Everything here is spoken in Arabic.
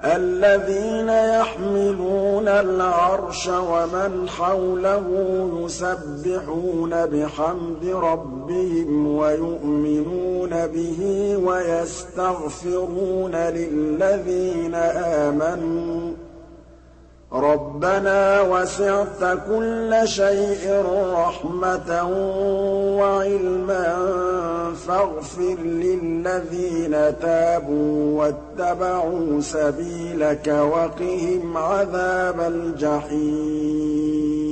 الَّذِينَ يَحْمِلُونَ الْعَرْشَ وَمَنْ حَوْلَهُ يُسَبِّحُونَ بِحَمْدِ رَبِّهِمْ وَيُؤْمِنُونَ بِهِ وَيَسْتَغْفِرُونَ لِلَّذِينَ آمَنُوا رَبَّنَا وَسِعْتَ كُلَّ شَيْءٍ رَّحْمَةً وَعِلْمًا فَاغْفِرْ لِلَّذِينَ تَابُوا وَاتَّبَعُوا سَبِيلَكَ وَقِهِمْ عَذَابَ الْجَحِيمِ